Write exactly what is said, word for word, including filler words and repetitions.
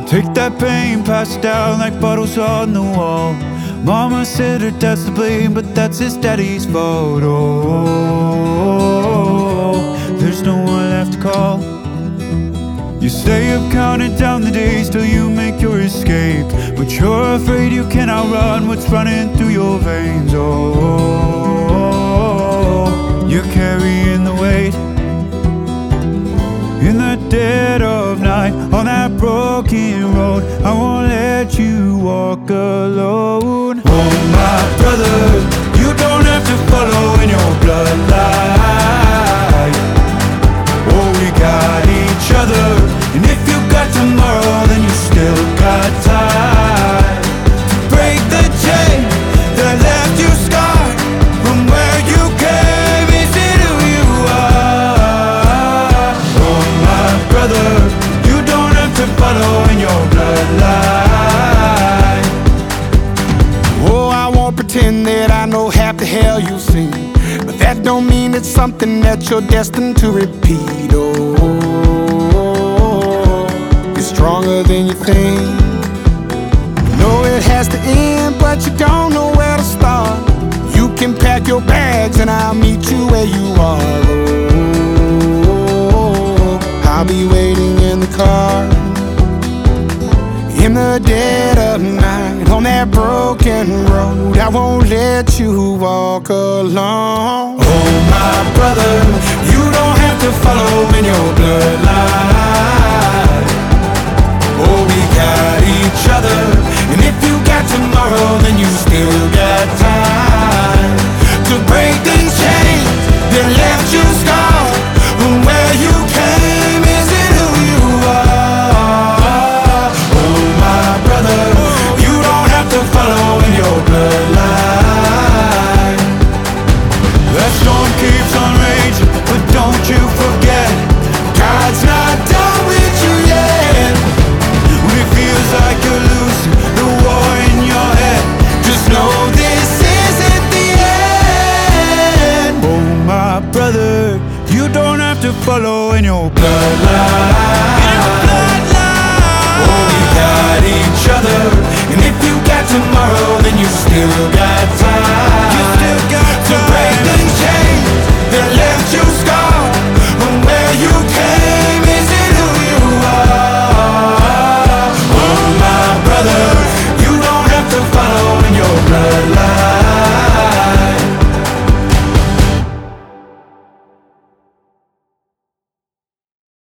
Take that pain, pass it down like bottles on the wall. Mama said her dad's to blame, but that's his daddy's fault. Oh, there's no one left to call. You stay up counting down the days till you make your escape, but you're afraid you cannot run what's running through your veins. Oh, you're carrying the weight. In the dead of night, on that broken road, I won't let you walk alone. Oh my brother, you don't have to follow in your bloodline. Oh, we got each other, and if you got tomorrow, then you still got time to break the chain that left you scarred from where you came. Is it who you are? Oh my brother, you don't have to follow in your bloodline. Oh, I won't pretend that I know half the hell you've seen, but that don't mean it's something that you're destined to repeat. Oh, you're stronger than you think. You know it has to end, but you don't know where to start. You can pack your bags and I'll meet you where you are. Oh, I'll be waiting in the car. In the dead of night, on that broken road, I won't let you walk alone. Oh my brother, you don't have to follow in your bloodline. Oh, we got each other, and if you got tomorrow, then you still got time to break these chains that left you scarred from where you came. Is it who you are? Oh my brother, you don't have to follow in your bloodline. That storm keeps on raging, but don't you forget, God's not done with you yet. When it feels like you're losing the war in your head, just know this isn't the end. Oh my brother, you don't have to follow in your bloodline. Oh, we got each other, and if you got tomorrow, then you still got time. You still got time to break the chains that left you scarred.